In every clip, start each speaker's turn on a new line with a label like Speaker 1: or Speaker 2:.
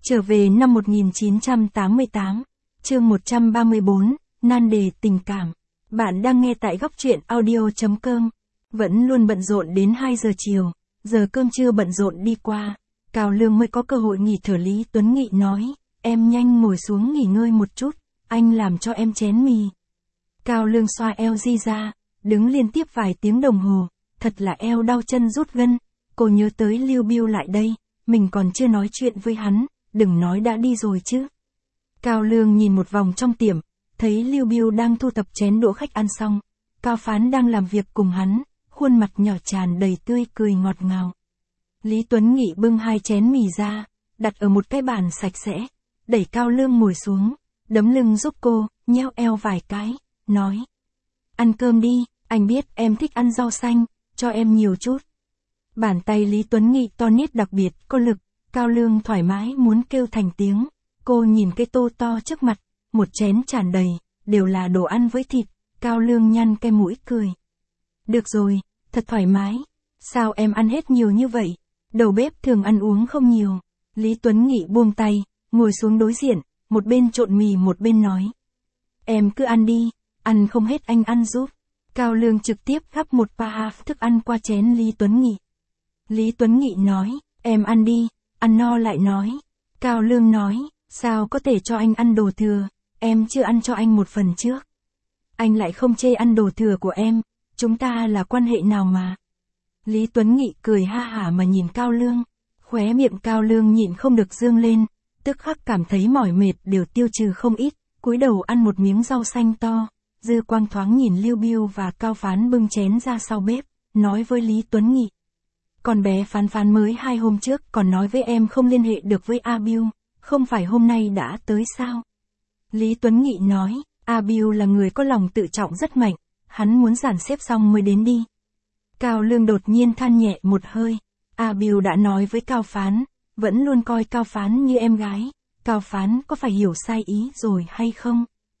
Speaker 1: Trở về năm 1988, chương 134, nan đề tình cảm. Bạn đang nghe tại góc truyện audio.com. Vẫn luôn bận rộn đến 2 giờ chiều, giờ cơm trưa bận rộn đi qua, Cao Lương mới có cơ hội nghỉ thở. Lý Tuấn Nghị nói, em nhanh ngồi xuống nghỉ ngơi một chút, anh làm cho em chén mì. Cao Lương xoa eo di ra, đứng liên tiếp vài tiếng đồng hồ, thật là eo đau chân rút gân. Cô nhớ tới Lưu Biêu lại đây, mình còn chưa nói chuyện với hắn, đừng nói đã đi rồi chứ. Cao Lương nhìn một vòng trong tiệm, thấy Lưu Biêu đang thu thập chén đũa khách ăn xong, Cao Phán đang làm việc cùng hắn, khuôn mặt nhỏ tràn đầy tươi cười ngọt ngào. Lý Tuấn Nghị bưng 2 chén mì ra, đặt ở một cái bàn sạch sẽ, đẩy Cao Lương ngồi xuống, đấm lưng giúp cô, nheo eo vài cái, nói. Ăn cơm đi, anh biết em thích ăn rau xanh, cho em nhiều chút. Bàn tay Lý Tuấn Nghị to nít đặc biệt có lực, Cao Lương thoải mái muốn kêu thành tiếng. Cô nhìn cái tô to trước mặt, một chén tràn đầy, đều là đồ ăn với thịt. Cao Lương nhăn cái mũi cười. Được rồi, thật thoải mái. Sao em ăn hết nhiều như vậy? Đầu bếp thường ăn uống không nhiều. Lý Tuấn Nghị buông tay, ngồi xuống đối diện, một bên trộn mì một bên nói. Em cứ ăn đi, ăn không hết anh ăn giúp. Cao Lương trực tiếp gắp một pa thức ăn qua chén Lý Tuấn Nghị. Lý Tuấn Nghị nói, em ăn đi, ăn no lại nói. Cao Lương nói, sao có thể cho anh ăn đồ thừa, em chưa ăn cho anh một phần trước. Anh lại không chê ăn đồ thừa của em, chúng ta là quan hệ nào mà. Lý Tuấn Nghị cười ha hả mà nhìn Cao Lương, khóe miệng Cao Lương nhịn không được dương lên, tức khắc cảm thấy mỏi mệt đều tiêu trừ không ít, cúi đầu ăn một miếng rau xanh to, dư quang thoáng nhìn Lưu Biêu và Cao Phán bưng chén ra sau bếp, nói với Lý Tuấn Nghị. Con bé Phán Phán mới 2 hôm trước còn nói với em không liên hệ được với A Biêu, không phải hôm nay đã tới sao? Lý Tuấn Nghị nói, A Biêu là người có lòng tự trọng rất mạnh, hắn muốn dàn xếp xong mới đến đi. Cao Lương đột nhiên than nhẹ một hơi, A Biêu đã nói với Cao Phán, vẫn luôn coi Cao Phán như em gái, Cao Phán có phải hiểu sai ý rồi hay không?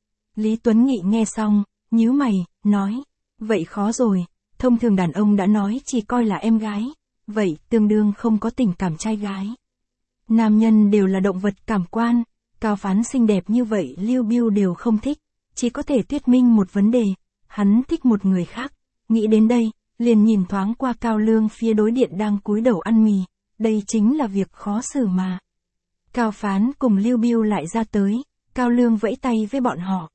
Speaker 1: Lý Tuấn Nghị nghe xong, nhíu mày, nói, vậy khó rồi, thông thường đàn ông đã nói chỉ coi là em gái, vậy tương đương không có tình cảm trai gái. Nam nhân đều là động vật cảm quan, Cao Phán xinh đẹp như vậy Lưu Biêu đều không thích, chỉ có thể thuyết minh một vấn đề, hắn thích một người khác. Nghĩ đến đây, liền nhìn thoáng qua Cao Lương phía đối diện đang cúi đầu ăn mì, đây chính là việc khó xử mà. Cao Phán cùng Lưu Biêu lại ra tới, Cao Lương vẫy tay với bọn họ.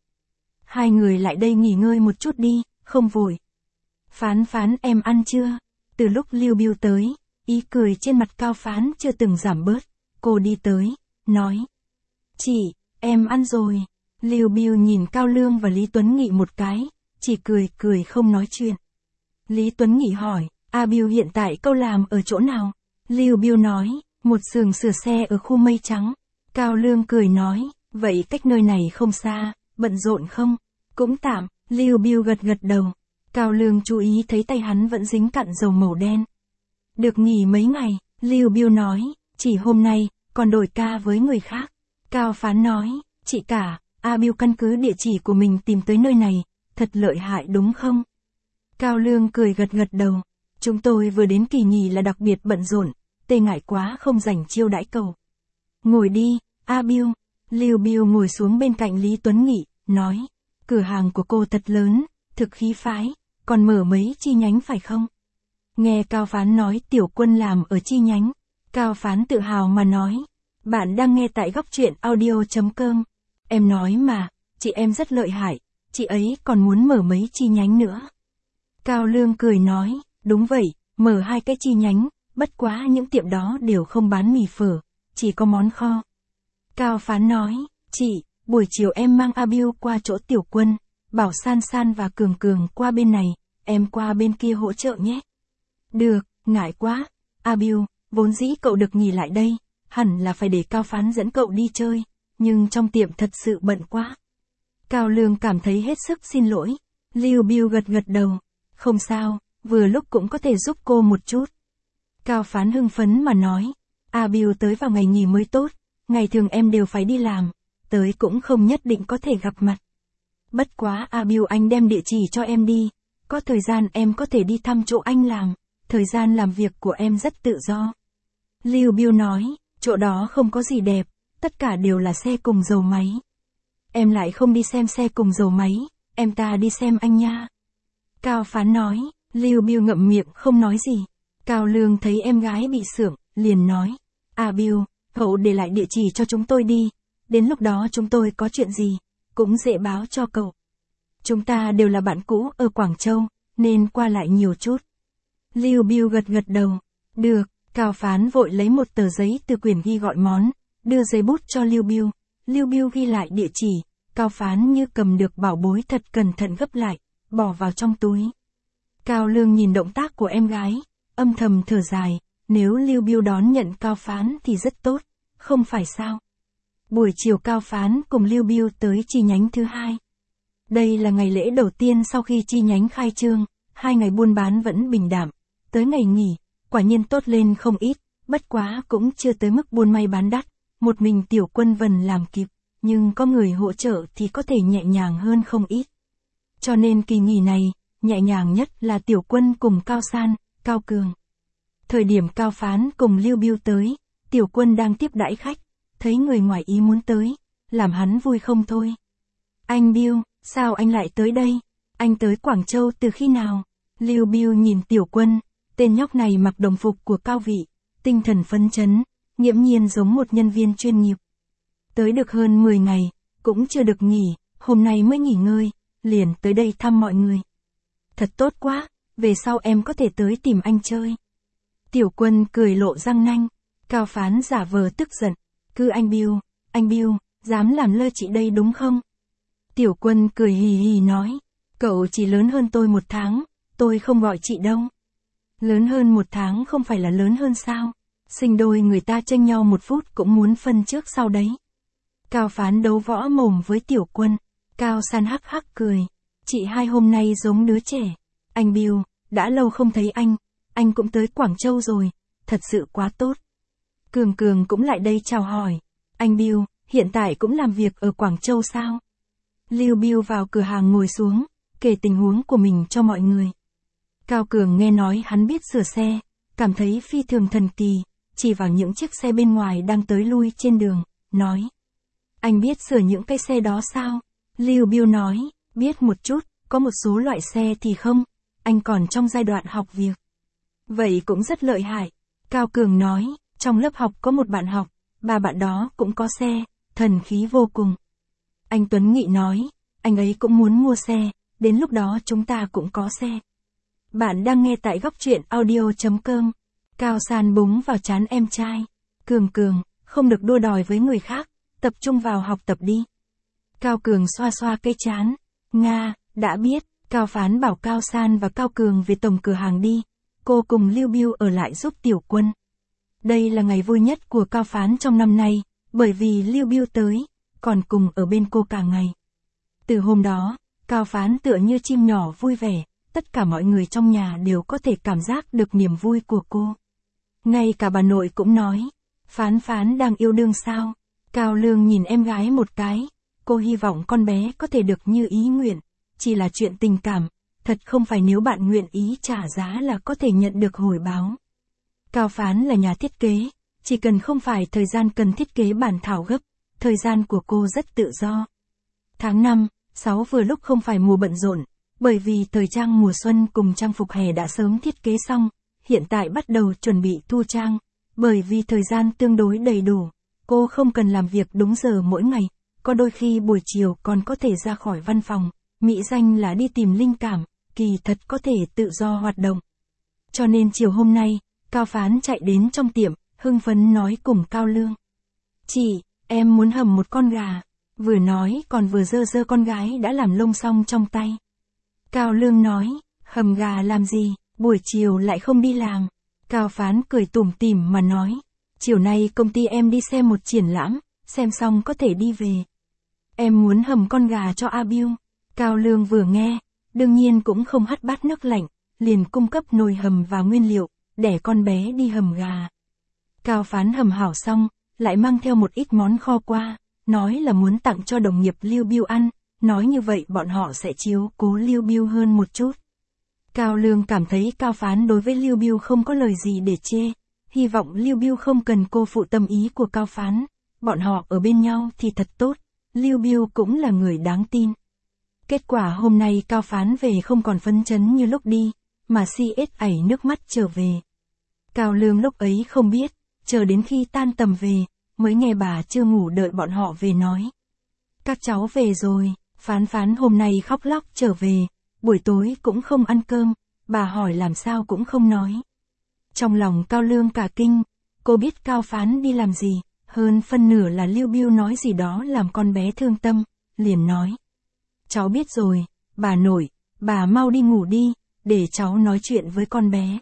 Speaker 1: 2 người lại đây nghỉ ngơi một chút đi, không vội. Phán Phán em ăn chưa? Từ lúc Lưu Biêu tới, ý cười trên mặt Cao Phán chưa từng giảm bớt, cô đi tới, nói. Chị, em ăn rồi. Lưu Biêu nhìn Cao Lương và Lý Tuấn Nghị một cái, chỉ cười không nói chuyện. Lý Tuấn Nghị hỏi, A Biêu hiện tại câu làm ở chỗ nào? Lưu Biêu nói, một xưởng sửa xe ở khu Mây Trắng. Cao Lương cười nói, vậy cách nơi này không xa, bận rộn không? Cũng tạm, Lưu Biêu gật đầu. Cao Lương chú ý thấy tay hắn vẫn dính cặn dầu màu đen. Được nghỉ mấy ngày, Lưu Biêu nói, chỉ hôm nay, còn đổi ca với người khác. Cao Phán nói, chị cả, A Biêu căn cứ địa chỉ của mình tìm tới nơi này, thật lợi hại đúng không? Cao Lương cười gật đầu, chúng tôi vừa đến kỳ nghỉ là đặc biệt bận rộn, tê ngại quá không rảnh chiêu đãi cậu. Ngồi đi, A Biêu. Lưu Biêu ngồi xuống bên cạnh Lý Tuấn Nghị, nói, cửa hàng của cô thật lớn, thực khí phái, còn mở mấy chi nhánh phải không? Nghe Cao Phán nói Tiểu Quân làm ở chi nhánh, Cao Phán tự hào mà nói, bạn đang nghe tại góc truyện audio.com. Em nói mà, chị em rất lợi hại, chị ấy còn muốn mở mấy chi nhánh nữa. Cao Lương cười nói, đúng vậy, mở 2 cái chi nhánh, bất quá những tiệm đó đều không bán mì phở, chỉ có món kho. Cao Phán nói, chị, buổi chiều em mang A Biêu qua chỗ Tiểu Quân, bảo San San và Cường Cường qua bên này, em qua bên kia hỗ trợ nhé. Được, ngại quá, A Biêu, vốn dĩ cậu được nghỉ lại đây, hẳn là phải để Cao Phán dẫn cậu đi chơi, nhưng trong tiệm thật sự bận quá. Cao Lương cảm thấy hết sức xin lỗi, Lưu Biêu gật đầu, không sao, vừa lúc cũng có thể giúp cô một chút. Cao Phán hưng phấn mà nói, A Biêu tới vào ngày nghỉ mới tốt, ngày thường em đều phải đi làm, tới cũng không nhất định có thể gặp mặt. Bất quá A Biêu anh đem địa chỉ cho em đi, có thời gian em có thể đi thăm chỗ anh làm, thời gian làm việc của em rất tự do. Lưu Biêu nói, chỗ đó không có gì đẹp, tất cả đều là xe cùng dầu máy. Em lại không đi xem xe cùng dầu máy, em ta đi xem anh nha. Cao Phán nói, Lưu Bill ngậm miệng không nói gì. Cao Lương thấy em gái bị sượng, liền nói, Bill, cậu để lại địa chỉ cho chúng tôi đi, đến lúc đó chúng tôi có chuyện gì, cũng dễ báo cho cậu. Chúng ta đều là bạn cũ ở Quảng Châu, nên qua lại nhiều chút. Lưu Bill gật gật đầu, được, Cao Phán vội lấy một tờ giấy từ quyển ghi gọi món, đưa giấy bút cho Lưu Bill. Lưu Bill ghi lại địa chỉ, Cao Phán như cầm được bảo bối thật cẩn thận gấp lại, bỏ vào trong túi. Cao Lương nhìn động tác của em gái, âm thầm thở dài, nếu Lưu Bill đón nhận Cao Phán thì rất tốt, không phải sao. Buổi chiều Cao Phán cùng Lưu Bill tới chi nhánh thứ hai. Đây là ngày lễ đầu tiên sau khi chi nhánh khai trương, 2 ngày buôn bán vẫn bình đạm, tới ngày nghỉ, quả nhiên tốt lên không ít, bất quá cũng chưa tới mức buôn may bán đắt, một mình Tiểu Quân Vân làm kịp, nhưng có người hỗ trợ thì có thể nhẹ nhàng hơn không ít. Cho nên kỳ nghỉ này, nhẹ nhàng nhất là Tiểu Quân cùng Cao San, Cao Cường. Thời điểm Cao Phán cùng Lưu Bill tới, Tiểu Quân đang tiếp đãi khách, thấy người ngoài ý muốn tới, làm hắn vui không thôi. Anh Bill, sao anh lại tới đây? Anh tới Quảng Châu từ khi nào? Lưu Bill nhìn Tiểu Quân, tên nhóc này mặc đồng phục của Cao Vị, tinh thần phấn chấn, nghiễm nhiên giống một nhân viên chuyên nghiệp. Tới được hơn 10 ngày, cũng chưa được nghỉ, hôm nay mới nghỉ ngơi, liền tới đây thăm mọi người. Thật tốt quá, về sau em có thể tới tìm anh chơi. Tiểu Quân cười lộ răng nanh, Cao Phán giả vờ tức giận, cứ anh Bill, dám làm lơ chị đây đúng không? Tiểu Quân cười hì hì nói, cậu chỉ lớn hơn tôi 1 tháng, tôi không gọi chị đâu. Lớn hơn 1 tháng không phải là lớn hơn sao? Sinh đôi người ta chênh nhau 1 phút cũng muốn phân trước sau đấy. Cao Phán đấu võ mồm với Tiểu Quân, Cao San hắc hắc cười, chị hai hôm nay giống đứa trẻ. Anh Bill, đã lâu không thấy anh cũng tới Quảng Châu rồi, thật sự quá tốt. Cường Cường cũng lại đây chào hỏi, anh Bill, hiện tại cũng làm việc ở Quảng Châu sao? Lưu Bill vào cửa hàng ngồi xuống, kể tình huống của mình cho mọi người. Cao Cường nghe nói hắn biết sửa xe, cảm thấy phi thường thần kỳ, chỉ vào những chiếc xe bên ngoài đang tới lui trên đường, nói. Anh biết sửa những cái xe đó sao? Lưu Bill nói, biết một chút, có một số loại xe thì không, anh còn trong giai đoạn học việc. Vậy cũng rất lợi hại. Cao Cường nói, trong lớp học có một bạn học, 3 bạn đó cũng có xe, thần khí vô cùng. Anh Tuấn Nghị nói, anh ấy cũng muốn mua xe, đến lúc đó chúng ta cũng có xe. Bạn đang nghe tại góc truyện audio.com. Cao San búng vào trán em trai. Cường, không được đua đòi với người khác, tập trung vào học tập đi. Cao Cường xoa xoa cái trán. Nga, đã biết, Cao Phán bảo Cao San và Cao Cường về tổng cửa hàng đi. Cô cùng Lưu Bill ở lại giúp Tiểu Quân. Đây là ngày vui nhất của Cao Phán trong năm nay, bởi vì Lưu Bill tới, còn cùng ở bên cô cả ngày. Từ hôm đó, Cao Phán tựa như chim nhỏ vui vẻ, tất cả mọi người trong nhà đều có thể cảm giác được niềm vui của cô. Ngay cả bà nội cũng nói, Phán đang yêu đương sao? Cao Lương nhìn em gái một cái, cô hy vọng con bé có thể được như ý nguyện, chỉ là chuyện tình cảm, thật không phải nếu bạn nguyện ý trả giá là có thể nhận được hồi báo. Cao Phán là nhà thiết kế, chỉ cần không phải thời gian cần thiết kế bản thảo gấp, thời gian của cô rất tự do. Tháng 5, 6 vừa lúc không phải mùa bận rộn, bởi vì thời trang mùa xuân cùng trang phục hè đã sớm thiết kế xong, hiện tại bắt đầu chuẩn bị thu trang, bởi vì thời gian tương đối đầy đủ, cô không cần làm việc đúng giờ mỗi ngày, có đôi khi buổi chiều còn có thể ra khỏi văn phòng, mỹ danh là đi tìm linh cảm, kỳ thật có thể tự do hoạt động. Cho nên chiều hôm nay, Cao Phán chạy đến trong tiệm, hưng phấn nói cùng Cao Lương. Chị, em muốn hầm một con gà, vừa nói còn vừa giơ con gái đã làm lông xong trong tay. Cao Lương nói, hầm gà làm gì, buổi chiều lại không đi làm. Cao Phán cười tủm tỉm mà nói, chiều nay công ty em đi xem một triển lãm, xem xong có thể đi về. Em muốn hầm con gà cho Bill. Cao Lương vừa nghe, đương nhiên cũng không hắt bát nước lạnh, liền cung cấp nồi hầm và nguyên liệu, để con bé đi hầm gà. Cao Phán hầm hảo xong, lại mang theo một ít món kho qua, nói là muốn tặng cho đồng nghiệp Lưu Bill ăn, nói như vậy bọn họ sẽ chiếu cố Lưu Bill hơn một chút. Cao Lương cảm thấy Cao Phán đối với Lưu Bill không có lời gì để chê, hy vọng Lưu Bill không cần cô phụ tâm ý của Cao Phán, bọn họ ở bên nhau thì thật tốt, Lưu Biêu cũng là người đáng tin. Kết quả hôm nay Cao Phán về không còn phấn chấn như lúc đi, mà si ết ảy nước mắt trở về. Cao Lương lúc ấy không biết, chờ đến khi tan tầm về, mới nghe bà chưa ngủ đợi bọn họ về nói. Các cháu về rồi, Phán Phán hôm nay khóc lóc trở về, buổi tối cũng không ăn cơm, bà hỏi làm sao cũng không nói. Trong lòng Cao Lương cả kinh, cô biết Cao Phán đi làm gì, hơn phân nửa là Lưu Biêu nói gì đó làm con bé thương tâm, liền nói. Cháu biết rồi, bà nội, bà mau đi ngủ đi, để cháu nói chuyện với con bé.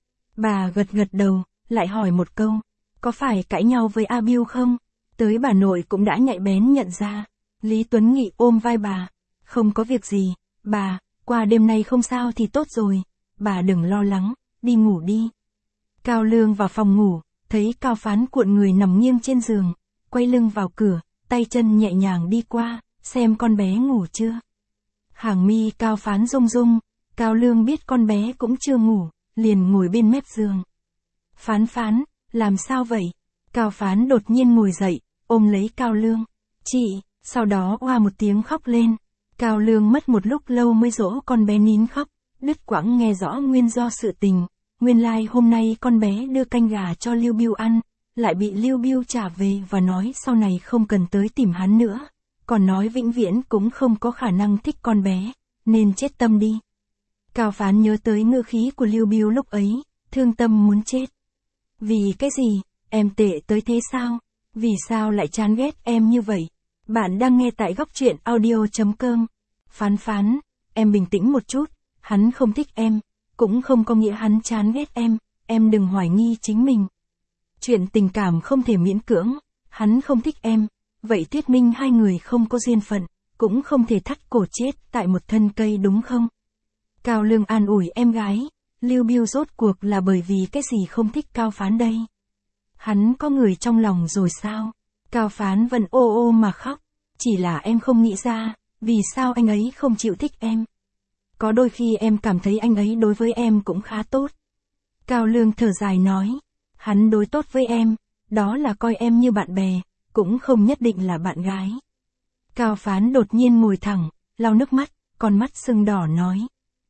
Speaker 1: Bà gật gật đầu, lại hỏi một câu, có phải cãi nhau với A Biêu không? Tới bà nội cũng đã nhạy bén nhận ra. Lý Tuấn Nghị ôm vai bà, không có việc gì, bà, qua đêm nay không sao thì tốt rồi, bà đừng lo lắng, đi ngủ đi. Cao Lương vào phòng ngủ, thấy Cao Phán cuộn người nằm nghiêng trên giường, quay lưng vào cửa, tay chân nhẹ nhàng đi qua, xem con bé ngủ chưa. Hàng mi Cao Phán rung rung, Cao Lương biết con bé cũng chưa ngủ, liền ngồi bên mép giường. Phán Phán, làm sao vậy? Cao Phán đột nhiên ngồi dậy, ôm lấy Cao Lương. Chị, sau đó oa một tiếng khóc lên. Cao Lương mất một lúc lâu mới dỗ con bé nín khóc, đứt quãng nghe rõ nguyên do sự tình. Nguyên lai hôm nay con bé đưa canh gà cho Lưu Biêu ăn, lại bị Lưu Biêu trả về và nói sau này không cần tới tìm hắn nữa. Còn nói vĩnh viễn cũng không có khả năng thích con bé, nên chết tâm đi. Cao Phán nhớ tới ngữ khí của Lưu Biêu lúc ấy, thương tâm muốn chết. Vì cái gì, em tệ tới thế sao? Vì sao lại chán ghét em như vậy? Bạn đang nghe tại góc truyện audio.com. Phán Phán, em bình tĩnh một chút, hắn không thích em, cũng không có nghĩa hắn chán ghét em đừng hoài nghi chính mình. Chuyện tình cảm không thể miễn cưỡng, hắn không thích em, vậy thuyết minh hai người không có duyên phận, cũng không thể thắt cổ chết tại một thân cây đúng không? Cao Lương an ủi em gái, Lưu Biêu rốt cuộc là bởi vì cái gì không thích Cao Phán đây? Hắn có người trong lòng rồi sao? Cao Phán vẫn ô ô mà khóc, chỉ là em không nghĩ ra, vì sao anh ấy không chịu thích em? Có đôi khi em cảm thấy anh ấy đối với em cũng khá tốt. Cao Lương thở dài nói, hắn đối tốt với em, đó là coi em như bạn bè, cũng không nhất định là bạn gái. Cao Phán đột nhiên ngồi thẳng, lau nước mắt, con mắt sưng đỏ nói.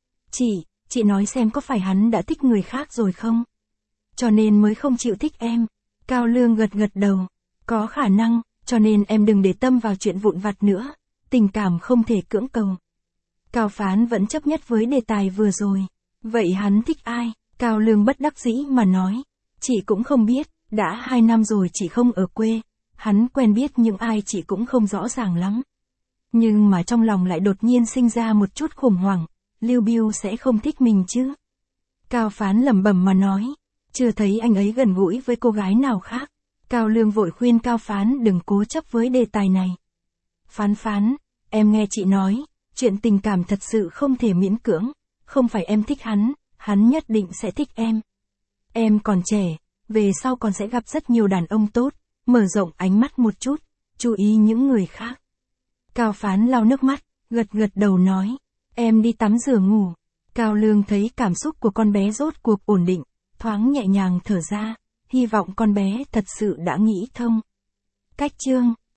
Speaker 1: Chị nói xem có phải hắn đã thích người khác rồi không? Cho nên mới không chịu thích em. Cao Lương gật gật đầu, có khả năng, cho nên em đừng để tâm vào chuyện vụn vặt nữa, tình cảm không thể cưỡng cầu. Cao Phán vẫn chấp nhất với đề tài vừa rồi. Vậy hắn thích ai? Cao Lương bất đắc dĩ mà nói. Chị cũng không biết, đã 2 năm rồi chị không ở quê. Hắn quen biết những ai chị cũng không rõ ràng lắm. Nhưng mà trong lòng lại đột nhiên sinh ra một chút khủng hoảng. Lưu Biêu sẽ không thích mình chứ? Cao Phán lẩm bẩm mà nói. Chưa thấy anh ấy gần gũi với cô gái nào khác. Cao Lương vội khuyên Cao Phán đừng cố chấp với đề tài này. Phán, em nghe chị nói. Chuyện tình cảm thật sự không thể miễn cưỡng, không phải em thích hắn nhất định sẽ thích em. Em còn trẻ, về sau còn sẽ gặp rất nhiều đàn ông tốt, mở rộng ánh mắt một chút, chú ý những người khác. Cao Phán lau nước mắt, gật gật đầu nói, em đi tắm rửa ngủ. Cao Lương thấy cảm xúc của con bé rốt cuộc ổn định, thoáng nhẹ nhàng thở ra, hy vọng con bé thật sự đã nghĩ thông. Cách chương